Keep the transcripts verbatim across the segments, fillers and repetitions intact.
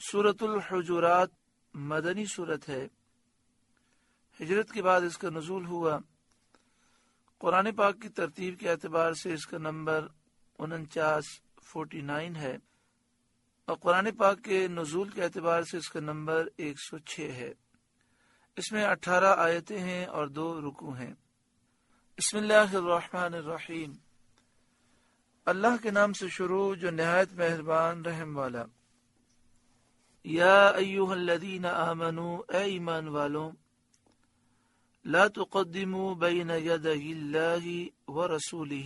سورۃ الحجرات مدنی سورت ہے، ہجرت کے بعد اس کا نزول ہوا۔ قرآن پاک کی ترتیب کے اعتبار سے اس کا نمبر انچاس فورٹی نائن ہے، اور قرآن پاک کے نزول کے اعتبار سے اس کا نمبر ایک سو چھ ہے۔ اس میں اٹھارہ آیتیں ہیں اور دو رکوع ہیں۔ بسم اللہ الرحمن الرحیم، اللہ کے نام سے شروع جو نہایت مہربان رحم والا۔ یا ایھا الذین آمنوا، اے ایمان والوں، لا تقدموا بین یدی اللہ ورسولہ،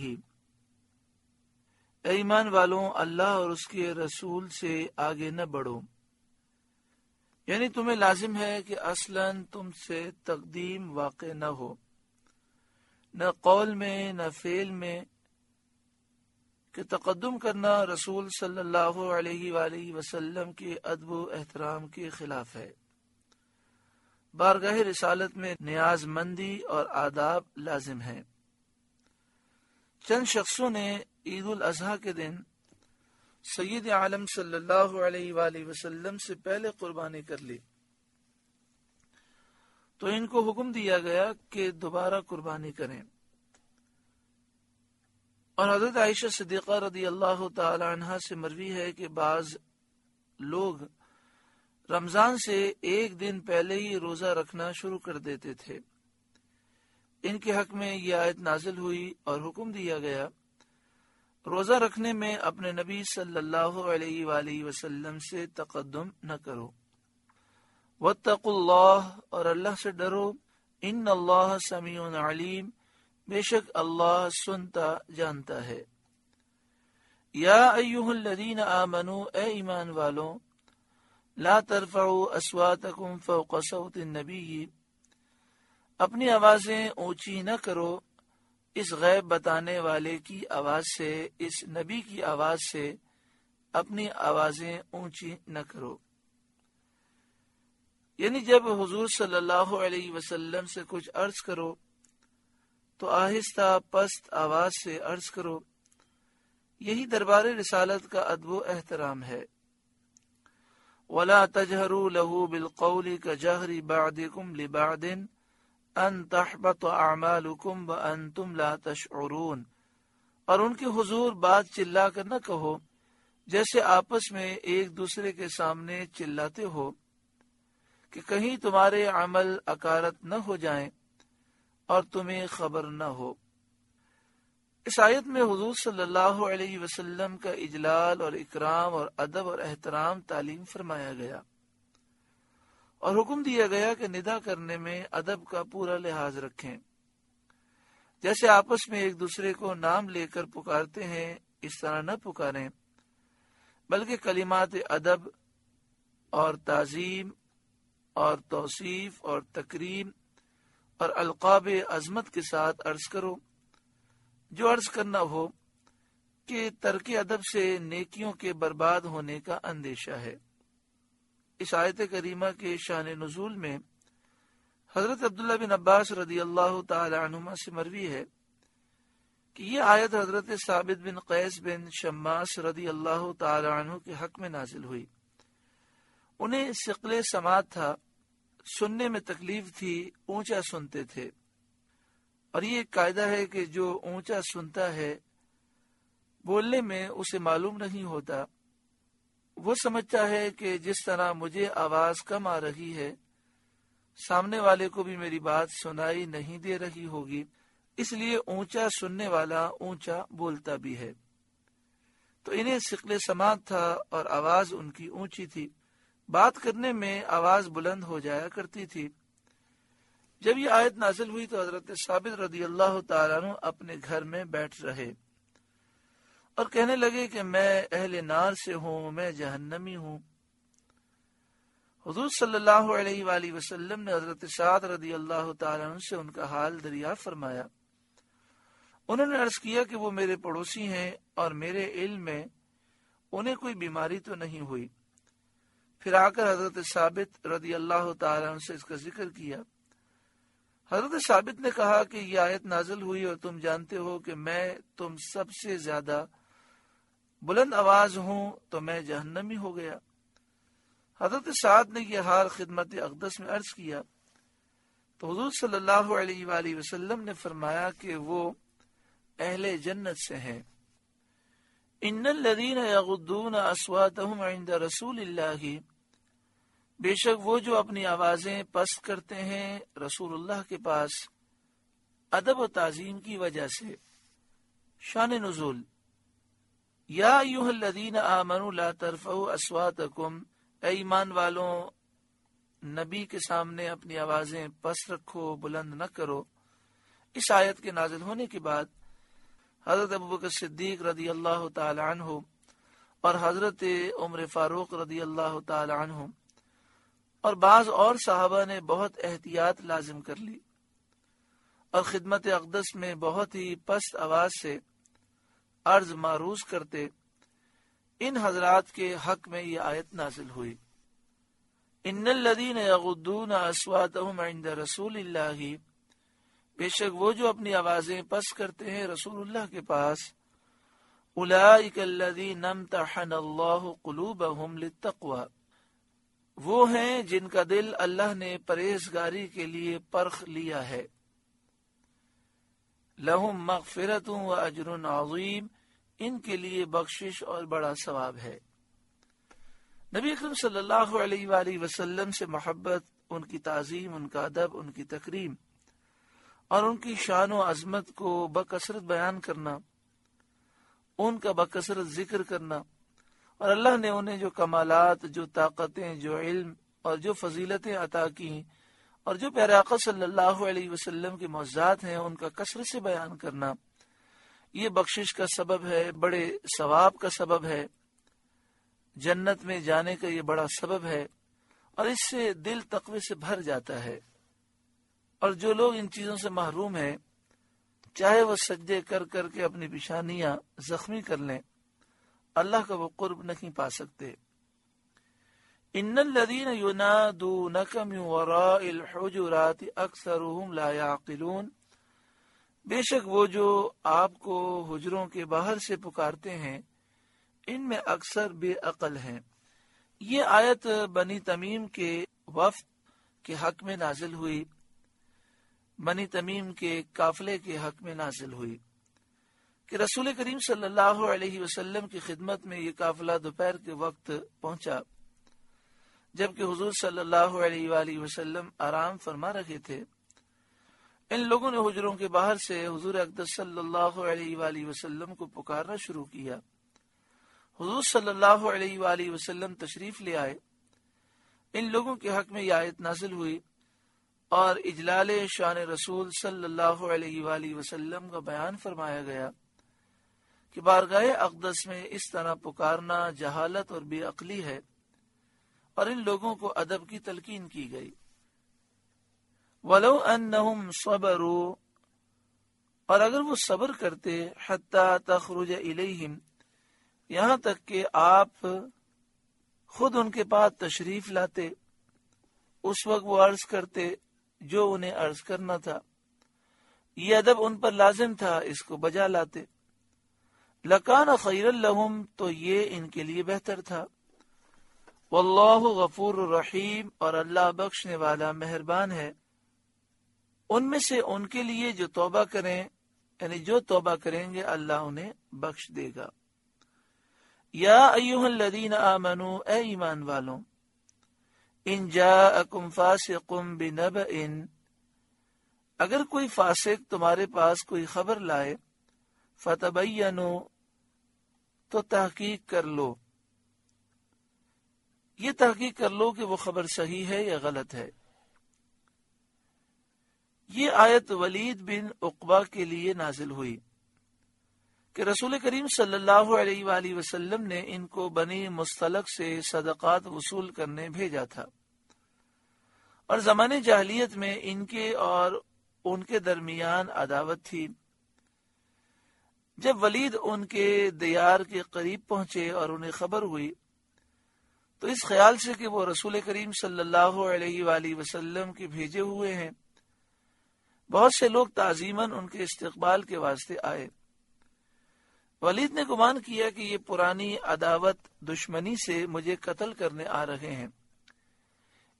اے ایمان والوں اللہ اور اس کے رسول سے آگے نہ بڑھو، یعنی تمہیں لازم ہے کہ اصلاً تم سے تقدیم واقع نہ ہو، نہ قول میں نہ فعل میں، کہ تقدم کرنا رسول صلی اللہ علیہ وآلہ وسلم کے ادب و احترام کے خلاف ہے۔ بارگاہ رسالت میں نیاز مندی اور آداب لازم ہیں۔ چند شخصوں نے عید الاضحیٰ کے دن سید عالم صلی اللہ علیہ وآلہ وسلم سے پہلے قربانی کر لی، تو ان کو حکم دیا گیا کہ دوبارہ قربانی کریں، اور حضرت عائشہ صدیقہ رضی اللہ تعالی عنہا سے مروی ہے کہ بعض لوگ رمضان سے ایک دن پہلے ہی روزہ رکھنا شروع کر دیتے تھے۔ ان کے حق میں یہ آیت نازل ہوئی اور حکم دیا گیا روزہ رکھنے میں اپنے نبی صلی اللہ علیہ وآلہ وسلم سے تقدم نہ کرو۔ واتقوا اللہ، اور اللہ سے ڈرو، ان اللہ سمیع علیم، بے شک اللہ سنتا جانتا ہے۔ یا ایھا الذین آمنوا، اے ایمان والوں، لا ترفعوا اصواتکم فوق صوت النبی، اپنی آوازیں اونچی نہ کرو اس غیب بتانے والے کی آواز سے، اس نبی کی آواز سے اپنی آوازیں اونچی نہ کرو۔ یعنی جب حضور صلی اللہ علیہ وسلم سے کچھ عرض کرو تو آہستہ پست آواز سے عرض کرو، یہی دربار رسالت کا ادب و احترام ہے۔ وَلَا تَجْهَرُوا لَهُ بِالْقَوْلِ كَجَهْرِ بَعْضِكُمْ لِبَعْضٍ أَن تَحْبَطَ أَعْمَالُكُمْ وَأَنْتُمْ لَا تَشْعُرُونَ، اور ان کے حضور بات چلا کر نہ کہو جیسے آپس میں ایک دوسرے کے سامنے چلاتے ہو، کہ کہیں تمہارے عمل اکارت نہ ہو جائیں اور تمہیں خبر نہ ہو۔ اس آیت میں حضور صلی اللہ علیہ وسلم کا اجلال اور اکرام اور ادب اور احترام تعلیم فرمایا گیا، اور حکم دیا گیا کہ ندا کرنے میں ادب کا پورا لحاظ رکھیں، جیسے آپس میں ایک دوسرے کو نام لے کر پکارتے ہیں اس طرح نہ پکاریں، بلکہ کلمات ادب اور تعظیم اور توصیف اور تکریم اور القاب عظمت کے ساتھ عرض کرو۔ جو عرض کرنا ہو کہ ترک ادب سے نیکیوں کے برباد ہونے کا اندیشہ ہے۔ اس آیت کریمہ کے شان نزول میں حضرت عبداللہ بن عباس رضی اللہ تعالی عنہما سے مروی ہے کہ یہ آیت حضرت ثابت بن قیس بن شماس رضی اللہ تعالی عنہ کے حق میں نازل ہوئی۔ انہیں ثقل سماعت تھا، سننے میں تکلیف تھی، اونچا سنتے تھے، اور یہ ایک قاعدہ ہے کہ جو اونچا سنتا ہے بولنے میں اسے معلوم نہیں ہوتا، وہ سمجھتا ہے کہ جس طرح مجھے آواز کم آ رہی ہے سامنے والے کو بھی میری بات سنائی نہیں دے رہی ہوگی، اس لیے اونچا سننے والا اونچا بولتا بھی ہے۔ تو انہیں ثقل سماعت تھا اور آواز ان کی اونچی تھی، بات کرنے میں آواز بلند ہو جایا کرتی تھی۔ جب یہ آیت نازل ہوئی تو حضرت ثابت رضی اللہ تعالیٰ عنہ اپنے گھر میں بیٹھ رہے اور کہنے لگے کہ میں اہل نار سے ہوں، میں جہنمی ہوں۔ حضور صلی اللہ علیہ وآلہ وسلم نے حضرت سعد رضی اللہ تعالیٰ عنہ سے ان کا حال دریافت فرمایا۔ انہوں نے عرض کیا کہ وہ میرے پڑوسی ہیں اور میرے علم میں انہیں کوئی بیماری تو نہیں ہوئی۔ پھر آ کر حضرت ثابت رضی اللہ تعالیٰ عنہ سے اس کا ذکر کیا۔ حضرت ثابت نے کہا کہ یہ آیت نازل ہوئی اور تم جانتے ہو کہ میں تم سب سے زیادہ بلند آواز ہوں، تو میں جہنمی ہو گیا۔ حضرت سعد نے یہ حال خدمت اقدس میں عرض کیا تو حضور صلی اللہ علیہ وآلہ وسلم نے فرمایا کہ وہ اہل جنت سے ہیں۔ ان الذین یغضون اصواتهم عند رسول اللہ، بے شک وہ جو اپنی آوازیں پست کرتے ہیں رسول اللہ کے پاس ادب و تعظیم کی وجہ سے۔ شان نزول، یا ایھا الذین آمنوا لا ترفعوا اصواتکم، اے ایمان والوں نبی کے سامنے اپنی آوازیں پست رکھو، بلند نہ کرو۔ اس آیت کے نازل ہونے کے بعد حضرت ابوبکر صدیق رضی اللہ تعالی عنہ اور حضرت عمر فاروق رضی اللہ تعالی عنہ اور بعض اور صحابہ نے بہت احتیاط لازم کر لی اور خدمت اقدس میں بہت ہی پست آواز سے عرض معروض کرتے۔ ان حضرات کے حق میں یہ آیت نازل ہوئی، ان الذین یغضون اصواتهم عند رسول اللہ، بے شک وہ جو اپنی آوازیں پست کرتے ہیں رسول اللہ کے پاس، اولئک الذین امتحن اللہ قلوبهم للتقوی، وہ ہیں جن کا دل اللہ نے پرہیزگاری کے لیے پرکھ لیا ہے۔ لہم مغفرۃ و اجر عظیم، ان کے لیے بخشش اور بڑا ثواب ہے۔ نبی اکرم صلی اللہ علیہ وآلہ وسلم سے محبت، ان کی تعظیم، ان کا ادب، ان کی تکریم اور ان کی شان و عظمت کو بکثرت بیان کرنا، ان کا بکثرت ذکر کرنا، اور اللہ نے انہیں جو کمالات، جو طاقتیں، جو علم اور جو فضیلتیں عطا کی اور جو پیارے آقا صلی اللہ علیہ وسلم کے معجزات ہیں ان کا کثرت سے بیان کرنا، یہ بخشش کا سبب ہے، بڑے ثواب کا سبب ہے، جنت میں جانے کا یہ بڑا سبب ہے، اور اس سے دل تقوی سے بھر جاتا ہے۔ اور جو لوگ ان چیزوں سے محروم ہیں، چاہے وہ سجدے کر کر کے اپنی پیشانیاں زخمی کر لیں، اللہ کا وہ قرب نہیں پا سکتے۔ ان الذین ینادونک من وراء الحجرات اکثرهم لا یعقلون، بے شک وہ جو آپ کو حجروں کے باہر سے پکارتے ہیں ان میں اکثر بے عقل ہیں۔ یہ آیت بنی تمیم کے وفد کے حق میں نازل ہوئی، بنی تمیم کے قافلے کے حق میں نازل ہوئی کہ رسول کریم صلی اللہ علیہ وسلم کی خدمت میں یہ قافلہ دوپہر کے وقت پہنچا جبکہ حضور صلی اللہ علیہ وآلہ وسلم آرام فرما رہے تھے۔ ان لوگوں نے حجروں کے باہر سے حضور اقدس صلی اللہ علیہ وآلہ وسلم کو پکارنا شروع کیا۔ حضور صلی اللہ علیہ وآلہ وسلم تشریف لے آئے۔ ان لوگوں کے حق میں یہ آیت نازل ہوئی اور اجلال شان رسول صلی اللہ علیہ وآلہ وسلم کا بیان فرمایا گیا کہ بارگاہ اقدس میں اس طرح پکارنا جہالت اور بے عقلی ہے، اور ان لوگوں کو ادب کی تلقین کی گئی۔ وَلَوْ أَنَّهُمْ صَبَرُوا، اور اگر وہ صبر کرتے، حَتَّى تَخْرُجَ إِلَيْهِمْ، یہاں تک کہ آپ خود ان کے پاس تشریف لاتے، اس وقت وہ عرض کرتے جو انہیں عرض کرنا تھا، یہ ادب ان پر لازم تھا، اس کو بجا لاتے، لَكَانَ خَيْرًا لَهُمْ، تو یہ ان کے لیے بہتر تھا۔ واللہ غفور الرحیم، اور اللہ بخشنے والا مہربان ہے۔ ان میں سے ان کے لیے جو توبہ کریں، یعنی جو توبہ کریں گے اللہ انہیں بخش دے گا۔ یا ایھا الذین آمنوا، اے ایمان والوں، ان جاءکم فاسق بنبأ، اگر کوئی فاسق تمہارے پاس کوئی خبر لائے، فتبینوا، تو تحقیق کر لو، یہ تحقیق کر لو کہ وہ خبر صحیح ہے یا غلط ہے۔ یہ آیت ولید بن عقبہ کے لیے نازل ہوئی کہ رسول کریم صلی اللہ علیہ وآلہ وسلم نے ان کو بنی مستلق سے صدقات وصول کرنے بھیجا تھا، اور زمانے جاہلیت میں ان کے اور ان کے درمیان عداوت تھی۔ جب ولید ان کے دیار کے قریب پہنچے اور انہیں خبر ہوئی تو اس خیال سے کہ وہ رسول کریم صلی اللہ علیہ وآلہ وسلم کے بھیجے ہوئے ہیں، بہت سے لوگ تعظیماً ان کے استقبال کے واسطے آئے۔ ولید نے گمان کیا کہ یہ پرانی عداوت دشمنی سے مجھے قتل کرنے آ رہے ہیں،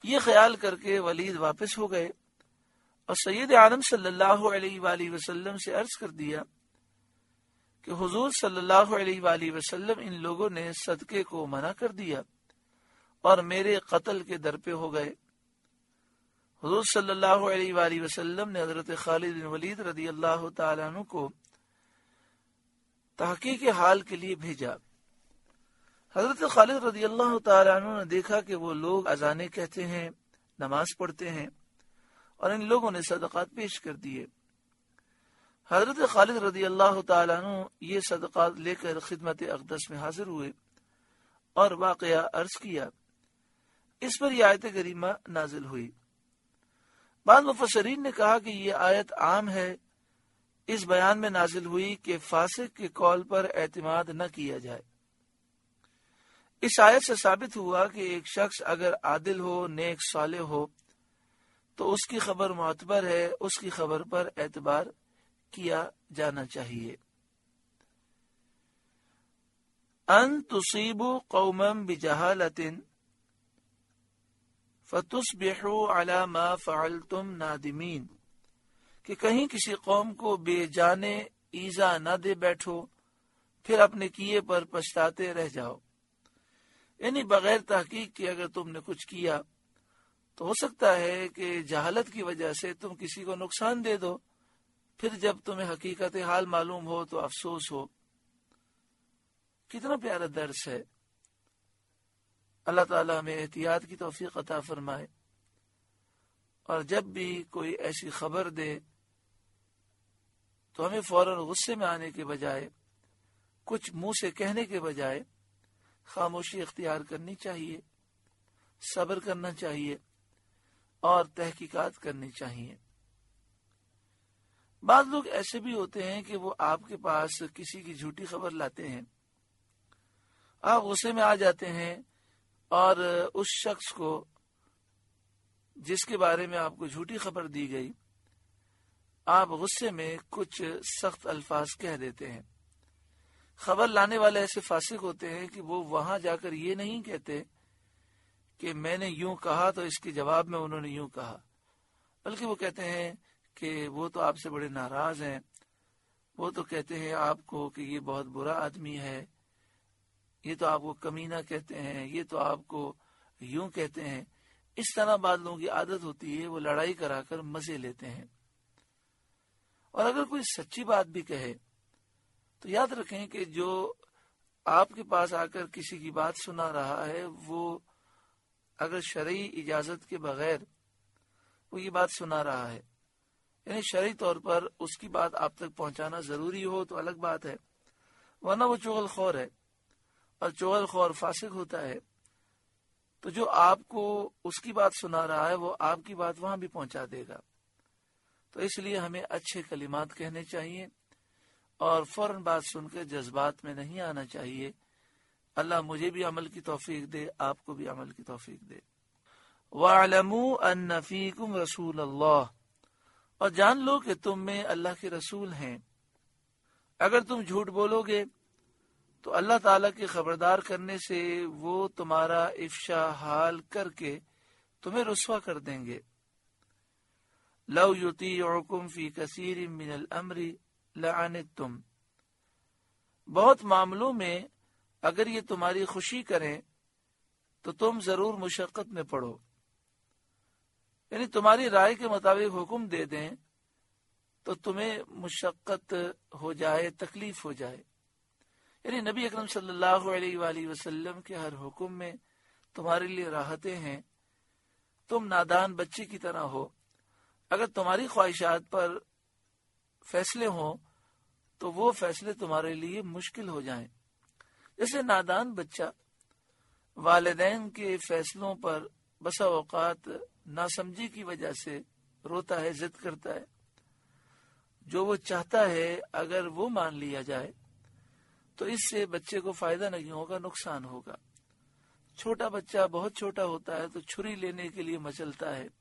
یہ خیال کر کے ولید واپس ہو گئے اور سید عالم صلی اللہ علیہ وآلہ وسلم سے عرض کر دیا کہ حضور صلی اللہ علیہ وآلہ وسلم ان لوگوں نے صدقے کو منع کر دیا اور میرے قتل کے در پہ ہو گئے۔ حضور صلی اللہ علیہ وآلہ وسلم نے حضرت خالد بن ولید رضی اللہ تعالیٰ عنہ کو تحقیق حال کے لیے بھیجا۔ حضرت خالد رضی اللہ تعالیٰ عنہ نے دیکھا کہ وہ لوگ اذانیں کہتے ہیں، نماز پڑھتے ہیں، اور ان لوگوں نے صدقات پیش کر دیے۔ حضرت خالد رضی اللہ تعالیٰ عنہ یہ صدقات لے کر خدمت اقدس میں حاضر ہوئے اور واقعہ عرض کیا۔ اس پر یہ آیت کریمہ نازل ہوئی۔ بعض مفسرین نے کہا کہ یہ آیت عام ہے، اس بیان میں نازل ہوئی کہ فاسق کے قول پر اعتماد نہ کیا جائے۔ اس آیت سے ثابت ہوا کہ ایک شخص اگر عادل ہو، نیک صالح ہو، تو اس کی خبر معتبر ہے، اس کی خبر پر اعتبار کیا جانا چاہیے۔ ان تصیبوا قوما بجہالۃ فتصبحوا علی ما فعلتم نادمین، کہ کہیں کسی قوم کو بے جانے ایذا نہ دے بیٹھو پھر اپنے کیے پر پچھتاتے رہ جاؤ۔ یعنی بغیر تحقیق کے اگر تم نے کچھ کیا تو ہو سکتا ہے کہ جہالت کی وجہ سے تم کسی کو نقصان دے دو، پھر جب تمہیں حقیقت حال معلوم ہو تو افسوس ہو۔ کتنا پیارا درس ہے۔ اللہ تعالیٰ ہمیں احتیاط کی توفیق عطا فرمائے، اور جب بھی کوئی ایسی خبر دے تو ہمیں فوراً غصے میں آنے کے بجائے، کچھ منہ سے کہنے کے بجائے خاموشی اختیار کرنی چاہیے، صبر کرنا چاہیے اور تحقیقات کرنی چاہیے۔ بعض لوگ ایسے بھی ہوتے ہیں کہ وہ آپ کے پاس کسی کی جھوٹی خبر لاتے ہیں، آپ غصے میں آ جاتے ہیں اور اس شخص کو جس کے بارے میں آپ کو جھوٹی خبر دی گئی، آپ غصے میں کچھ سخت الفاظ کہہ دیتے ہیں۔ خبر لانے والے ایسے فاسق ہوتے ہیں کہ وہ وہاں جا کر یہ نہیں کہتے کہ میں نے یوں کہا تو اس کے جواب میں انہوں نے یوں کہا، بلکہ وہ کہتے ہیں کہ وہ تو آپ سے بڑے ناراض ہیں، وہ تو کہتے ہیں آپ کو کہ یہ بہت برا آدمی ہے، یہ تو آپ کو کمینہ کہتے ہیں، یہ تو آپ کو یوں کہتے ہیں۔ اس طرح بعض لوگوں کی عادت ہوتی ہے، وہ لڑائی کرا کر مزے لیتے ہیں۔ اور اگر کوئی سچی بات بھی کہے تو یاد رکھیں کہ جو آپ کے پاس آ کر کسی کی بات سنا رہا ہے، وہ اگر شرعی اجازت کے بغیر وہ یہ بات سنا رہا ہے، یعنی شرعی طور پر اس کی بات آپ تک پہنچانا ضروری ہو تو الگ بات ہے، ورنہ وہ چغل خور ہے، اور چغل خور فاسق ہوتا ہے، تو جو آپ کو اس کی بات سنا رہا ہے وہ آپ کی بات وہاں بھی پہنچا دے گا۔ تو اس لیے ہمیں اچھے کلمات کہنے چاہیے اور فوراً بات سن کے جذبات میں نہیں آنا چاہیے۔ اللہ مجھے بھی عمل کی توفیق دے، آپ کو بھی عمل کی توفیق دے۔ وَاعْلَمُوا أَنَّ فِيكُمْ رَسُولَ اللَّهِ، اور جان لو کہ تم میں اللہ کے رسول ہیں۔ اگر تم جھوٹ بولو گے تو اللہ تعالیٰ کے خبردار کرنے سے وہ تمہارا افشا حال کر کے تمہیں رسوا کر دیں گے۔ لَوْ يُطِيعُكُمْ فِي كَثِيرٍ مِّنَ الْأَمْرِ لَعَنِتُّمْ، بہت معاملوں میں اگر یہ تمہاری خوشی کریں تو تم ضرور مشقت میں پڑو، یعنی تمہاری رائے کے مطابق حکم دے دیں تو تمہیں مشقت ہو جائے، تکلیف ہو جائے، یعنی نبی اکرم صلی اللہ علیہ وآلہ وسلم کے ہر حکم میں تمہارے لیے راحتیں ہیں۔ تم نادان بچے کی طرح ہو، اگر تمہاری خواہشات پر فیصلے ہوں تو وہ فیصلے تمہارے لیے مشکل ہو جائیں۔ جیسے نادان بچہ والدین کے فیصلوں پر بسا اوقات ناسمجھی کی وجہ سے روتا ہے، ضد کرتا ہے، جو وہ چاہتا ہے اگر وہ مان لیا جائے تو اس سے بچے کو فائدہ نہیں ہوگا، نقصان ہوگا۔ چھوٹا بچہ بہت چھوٹا ہوتا ہے تو چھری لینے کے لیے مچلتا ہے،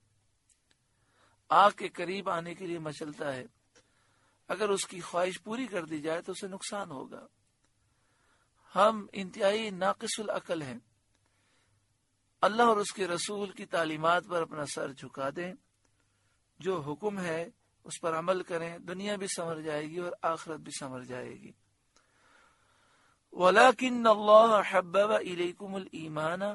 آگ کے قریب آنے کے لیے مچلتا ہے، اگر اس کی خواہش پوری کر دی جائے تو اسے نقصان ہوگا۔ ہم انتہائی ناقص العقل ہیں، اللہ اور اس کے رسول کی تعلیمات پر اپنا سر جھکا دیں، جو حکم ہے اس پر عمل کریں، دنیا بھی سنور جائے گی اور آخرت بھی سنور جائے گی۔ وَلَكِنَّ اللَّهَ حَبَّبَ إِلَيْكُمُ الْإِيمَانَ،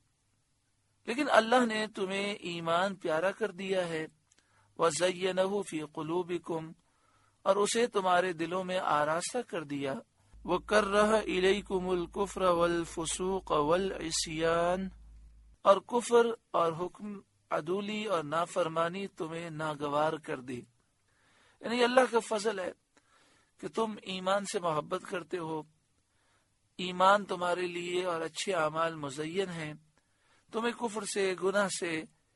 لیکن اللہ نے تمہیں ایمان پیارا کر دیا ہے، وَزَيَّنَهُ فِي قُلُوبِكُمْ، اور اسے تمہارے دلوں میں آراستہ کر دیا، وَكَرَّهَ إِلَيْكُمُ الْكُفْرَ وَالْفُسُوقَ وَالْعِصْيَانَ، اور کفر اور حکم عدولی اور نافرمانی تمہیں ناگوار کر دی۔ یعنی اللہ کا فضل ہے کہ تم ایمان سے محبت کرتے ہو، ایمان تمہارے لیے اور اچھے اعمال مزین ہیں، تمہیں کفر سے، گناہ سے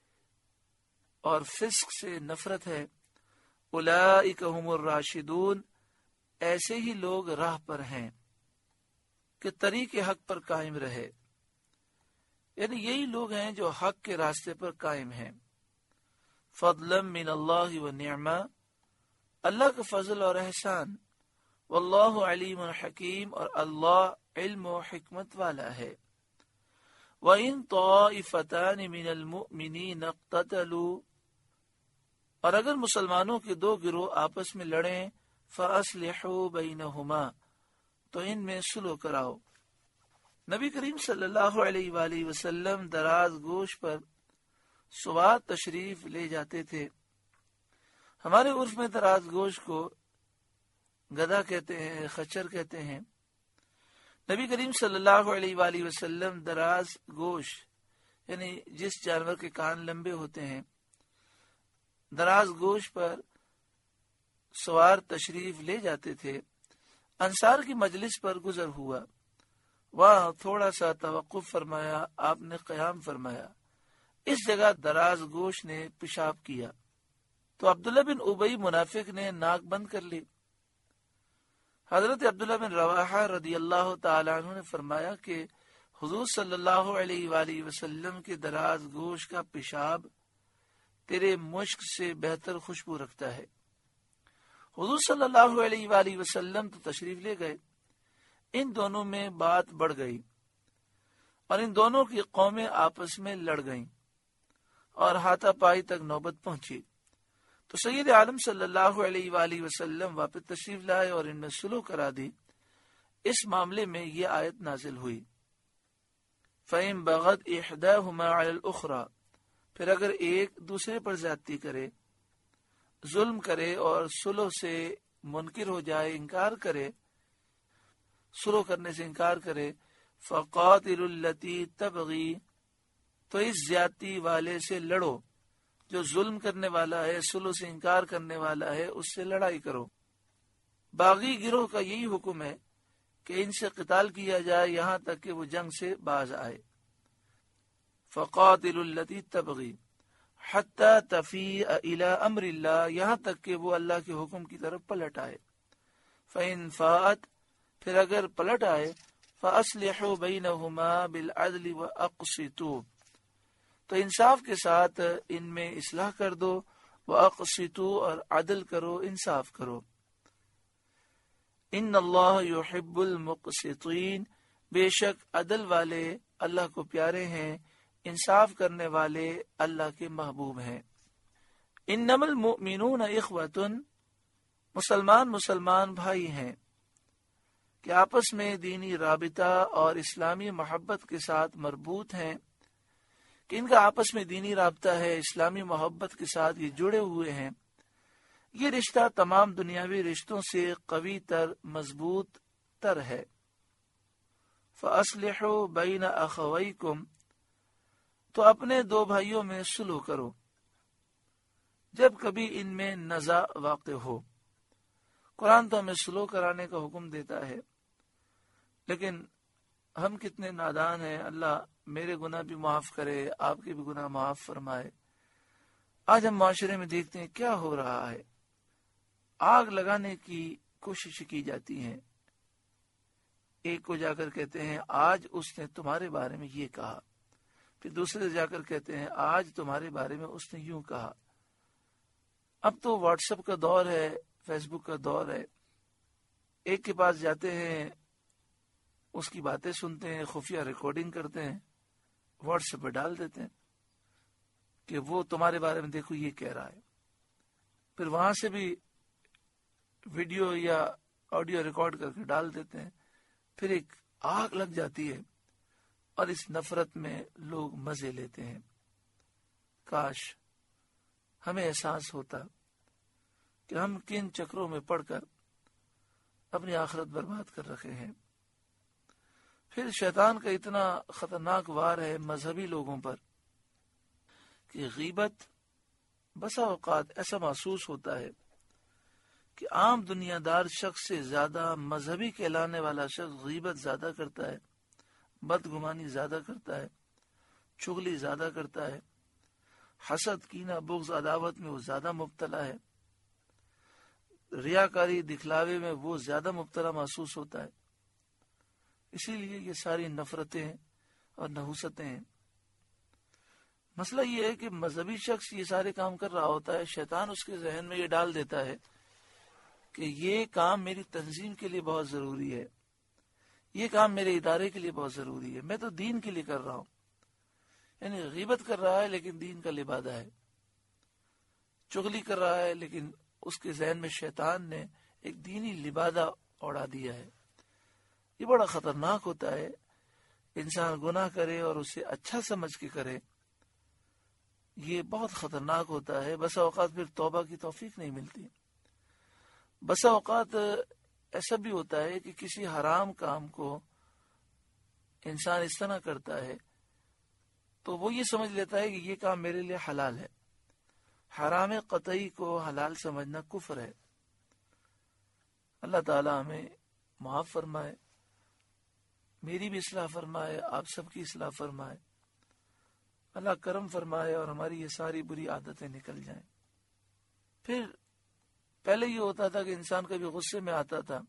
اور فسق سے نفرت ہے۔ اولئک هم الراشدون، ایسے ہی لوگ راہ پر ہیں کہ طریق حق پر قائم رہے، یعنی یہی لوگ ہیں جو حق کے راستے پر قائم ہیں۔ فضلا من اللہ و نعمہ، اللہ کا فضل اور احسان، واللہ علیم حکیم، اور اللہ علم و حکمت والا ہے۔ وَإِن طَائِفَتَانِ مِنَ الْمُؤْمِنِينَ اقْتَتَلُوا، اور اگر مسلمانوں کے دو گروہ آپس میں لڑیں، فَأَصْلِحُوا بَيْنَهُمَا، تو ان میں صلح کراؤ۔ نبی کریم صلی اللہ علیہ وآلہ وسلم دراز گوش پر سوات تشریف لے جاتے تھے۔ ہمارے عرف میں دراز گوش کو گدھا کہتے ہیں، خچر کہتے ہیں۔ نبی کریم صلی اللہ علیہ وآلہ وسلم دراز گوش یعنی جس جانور کے کان لمبے ہوتے ہیں، دراز گوش پر سوار تشریف لے جاتے تھے۔ انصار کی مجلس پر گزر ہوا، وہاں تھوڑا سا توقف فرمایا، آپ نے قیام فرمایا، اس جگہ دراز گوش نے پیشاب کیا تو عبداللہ بن ابی منافق نے ناک بند کر لی۔ حضرت عبداللہ بن رواحہ رضی اللہ تعالیٰ عنہ نے فرمایا کہ حضور صلی اللہ علیہ وآلہ وسلم کے دراز گوش کا پیشاب تیرے مشک سے بہتر خوشبو رکھتا ہے۔ حضور صلی اللہ علیہ وآلہ وسلم تو تشریف لے گئے، ان دونوں میں بات بڑھ گئی اور ان دونوں کی قومیں آپس میں لڑ گئیں اور ہاتھا پائی تک نوبت پہنچی، تو سید عالم صلی اللہ علیہ وآلہ وسلم واپس تشریف لائے اور ان میں صلح کرا دی۔ اس معاملے میں یہ آیت نازل ہوئی، فَإِن بَغَتْ إِحْدَاهُمَا عَلَى الْأُخْرَى، پھر اگر ایک دوسرے پر زیادتی کرے، ظلم کرے اور صلح سے منکر ہو جائے، انکار کرے، صلح کرنے سے انکار کرے، فَقَاتِلُوا الَّتِي تَبْغِي، تو اس زیادتی والے سے لڑو، جو ظلم کرنے والا ہے، صلح سے انکار کرنے والا ہے، اس سے لڑائی کرو۔ باغی گروہ کا یہی حکم ہے کہ ان سے قتال کیا جائے یہاں تک کہ وہ جنگ سے باز آئے۔ فَقَاتِلُوا الَّتِي تَبْغِي حَتَّى تَفِيءَ إِلَىٰ أَمْرِ اللَّهِ، یہاں تک کہ وہ اللہ کے حکم کی طرف پلٹ آئے۔ فَإِن فَاءَتْ، پھر اگر پلٹ آئے، فَأَصْلِحُوا بَيْنَهُمَا بِالْعَدْلِ وَأَقْسِطُوا، تو انصاف کے ساتھ ان میں اصلاح کر دو، وَأَقْسِطُوا، اور عدل کرو، انصاف کرو۔ ان اللہ یحب المقسطین، بے شک عدل والے اللہ کو پیارے ہیں، انصاف کرنے والے اللہ کے محبوب ہیں۔ انما المؤمنون اخوۃ، مسلمان مسلمان بھائی ہیں کہ آپس میں دینی رابطہ اور اسلامی محبت کے ساتھ مربوط ہیں، کہ ان کا آپس میں دینی رابطہ ہے، اسلامی محبت کے ساتھ یہ جڑے ہوئے ہیں۔ یہ رشتہ تمام دنیاوی رشتوں سے قوی تر، مضبوط تر ہے۔ فَأَصْلِحُوا بَيْنَ أَخَوَيْكُمْ، تو اپنے دو بھائیوں میں صلح کرو جب کبھی ان میں نزاع واقع ہو۔ قرآن تو ہمیں صلح کرانے کا حکم دیتا ہے، لیکن ہم کتنے نادان ہیں۔ اللہ میرے گناہ بھی معاف کرے، آپ کے بھی گناہ معاف فرمائے۔ آج ہم معاشرے میں دیکھتے ہیں کیا ہو رہا ہے، آگ لگانے کی کوشش کی جاتی ہے۔ ایک کو جا کر کہتے ہیں آج اس نے تمہارے بارے میں یہ کہا، پھر دوسرے جا کر کہتے ہیں آج تمہارے بارے میں اس نے یوں کہا۔ اب تو واٹس ایپ کا دور ہے، فیس بک کا دور ہے، ایک کے پاس جاتے ہیں، اس کی باتیں سنتے ہیں، خفیہ ریکارڈنگ کرتے ہیں، واٹس ایپ پہ ڈال دیتے ہیں کہ وہ تمہارے بارے میں دیکھو یہ کہہ رہا ہے، پھر وہاں سے بھی ویڈیو یا آڈیو ریکارڈ کر کے ڈال دیتے ہیں، پھر ایک آگ لگ جاتی ہے اور اس نفرت میں لوگ مزے لیتے ہیں۔ کاش ہمیں احساس ہوتا کہ ہم کن چکروں میں پڑ کر اپنی آخرت برباد کر رکھے ہیں۔ پھر شیطان کا اتنا خطرناک وار ہے مذہبی لوگوں پر کہ غیبت بسا اوقات ایسا محسوس ہوتا ہے کہ عام دنیا دار شخص سے زیادہ مذہبی کہلانے والا شخص غیبت زیادہ کرتا ہے، بدگمانی زیادہ کرتا ہے، چغلی زیادہ کرتا ہے، حسد، کینہ، بغض، عداوت میں وہ زیادہ مبتلا ہے، ریاکاری، دکھلاوے میں وہ زیادہ مبتلا محسوس ہوتا ہے۔ اسی لیے یہ ساری نفرتیں اور نحوستیں ہیں۔ مسئلہ یہ ہے کہ مذہبی شخص یہ سارے کام کر رہا ہوتا ہے، شیطان اس کے ذہن میں یہ ڈال دیتا ہے کہ یہ کام میری تنظیم کے لیے بہت ضروری ہے، یہ کام میرے ادارے کے لیے بہت ضروری ہے، میں تو دین کے لیے کر رہا ہوں۔ یعنی غیبت کر رہا ہے لیکن دین کا لبادہ ہے، چغلی کر رہا ہے لیکن اس کے ذہن میں شیطان نے ایک دینی لبادہ اڑا دیا ہے۔ یہ بڑا خطرناک ہوتا ہے، انسان گناہ کرے اور اسے اچھا سمجھ کے کرے، یہ بہت خطرناک ہوتا ہے۔ بسا اوقات پھر توبہ کی توفیق نہیں ملتی۔ بسا اوقات ایسا بھی ہوتا ہے کہ کسی حرام کام کو انسان اس طرح کرتا ہے تو وہ یہ سمجھ لیتا ہے کہ یہ کام میرے لیے حلال ہے۔ حرام قطعی کو حلال سمجھنا کفر ہے۔ اللہ تعالی ہمیں معاف فرمائے، میری بھی اصلاح فرمائے، آپ سب کی اصلاح فرمائے، اللہ کرم فرمائے اور ہماری یہ ساری بری عادتیں نکل جائیں۔ پھر پہلے یہ ہوتا تھا کہ انسان کبھی غصے میں آتا تھا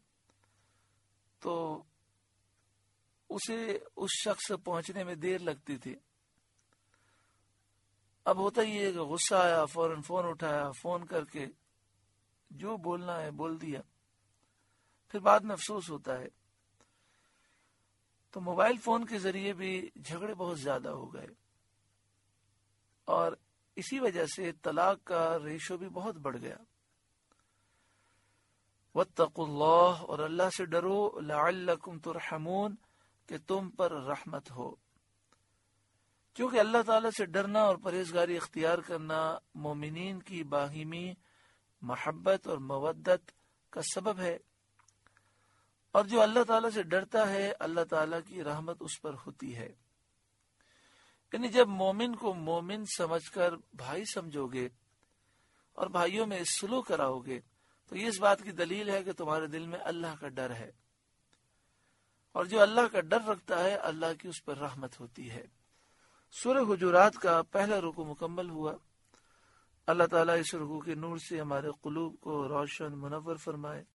تو اسے اس شخص سے پہنچنے میں دیر لگتی تھی۔ اب ہوتا ہی ہے کہ غصہ آیا، فوراً فون اٹھایا، فون کر کے جو بولنا ہے بول دیا، پھر بعد میں افسوس ہوتا ہے۔ تو موبائل فون کے ذریعے بھی جھگڑے بہت زیادہ ہو گئے اور اسی وجہ سے طلاق کا ریشو بھی بہت بڑھ گیا۔ واتقوا اللہ، اور اللہ سے ڈرو، لعلکم ترحمون، کہ تم پر رحمت ہو۔ کیونکہ اللہ تعالیٰ سے ڈرنا اور پرہیزگاری اختیار کرنا مومنین کی باہمی محبت اور مودت کا سبب ہے، اور جو اللہ تعالیٰ سے ڈرتا ہے اللہ تعالیٰ کی رحمت اس پر ہوتی ہے۔ یعنی جب مومن کو مومن سمجھ کر بھائی سمجھو گے اور بھائیوں میں سلوک کراؤ گے تو یہ اس بات کی دلیل ہے کہ تمہارے دل میں اللہ کا ڈر ہے، اور جو اللہ کا ڈر رکھتا ہے اللہ کی اس پر رحمت ہوتی ہے۔ سورہ حجرات کا پہلا رکوع مکمل ہوا۔ اللہ تعالیٰ اس رکوع کے نور سے ہمارے قلوب کو روشن منور فرمائے۔